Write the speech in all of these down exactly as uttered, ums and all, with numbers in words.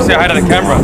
say hi to the camera.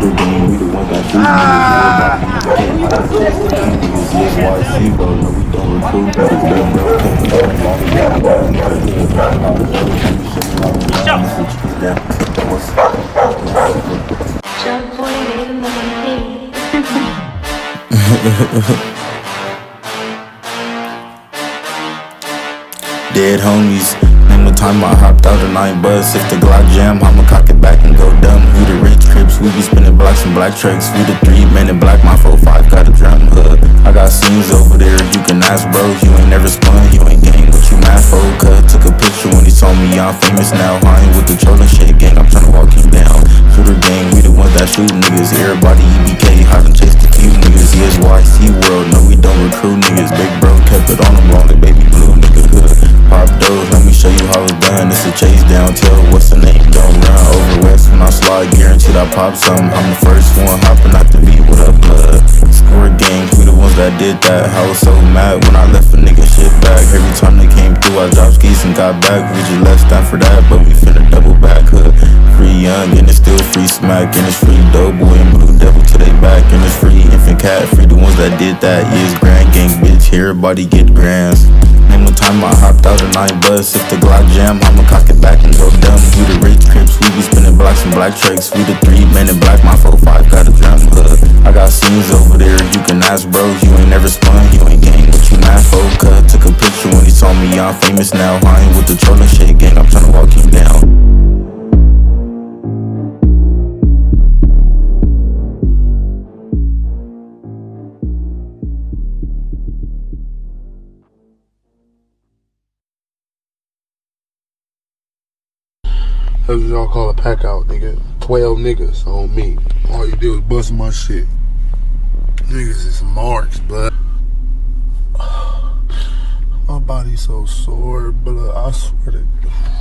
Dead homies. Name the time I hopped out and I ain't buzz. If the Glock jam, I'ma cock it back and go dumb. We the rich Crips, we be spinning blocks and black tracks. We the three men in black, my four five got a drum hood. I got scenes over there, you can ask bro. You ain't never spun, you ain't gang, what you mad for? Cut, took a picture when he saw me, I'm famous now. I ain't with the trolling shit, gang, I'm tryna walk him down. Shooter gang, we the ones that shoot niggas. Everybody E B K, hide and chase the few niggas. E S Y C world, no we don't recruit niggas. Big bro kept it on him long, the baby blue nigga hood. Pop those, let me show you how it's done. It's a chase down, tell what's the name, don't run over west. When I slide, guaranteed I pop something. I'm the first one hopping out the beat with a blood. Score games, we the ones that did that. I was so mad when I left a nigga shit back. Every time they came through, I dropped skis and got back. We just left stand for that, but we finna double back. Hood free young and it's still free smack. And it's free dope boy and blue devil to they back. And it's free infant cat, free the ones that did that. Yeah, it's grand gang, bitch, everybody get grants. Name the time I hopped out and I ain't buzz. If the Glock jam, I'ma cock it back and go dumb. We the rich Crips, we be spinning blocks and black tracks. We the three men in black, my four five got a drum hood. I got scenes over there, you can ask bro. You ain't never spun, you ain't gang, what you mad for? Cut, took a picture when he saw me, I'm famous now. I ain't with the trolling shit, gang, I'm tryna walk him down. That's what y'all call a pack out, nigga. twelve niggas on me. All you do is bust my shit. Niggas is marks, blood. My body's so sore, blood. I swear to God.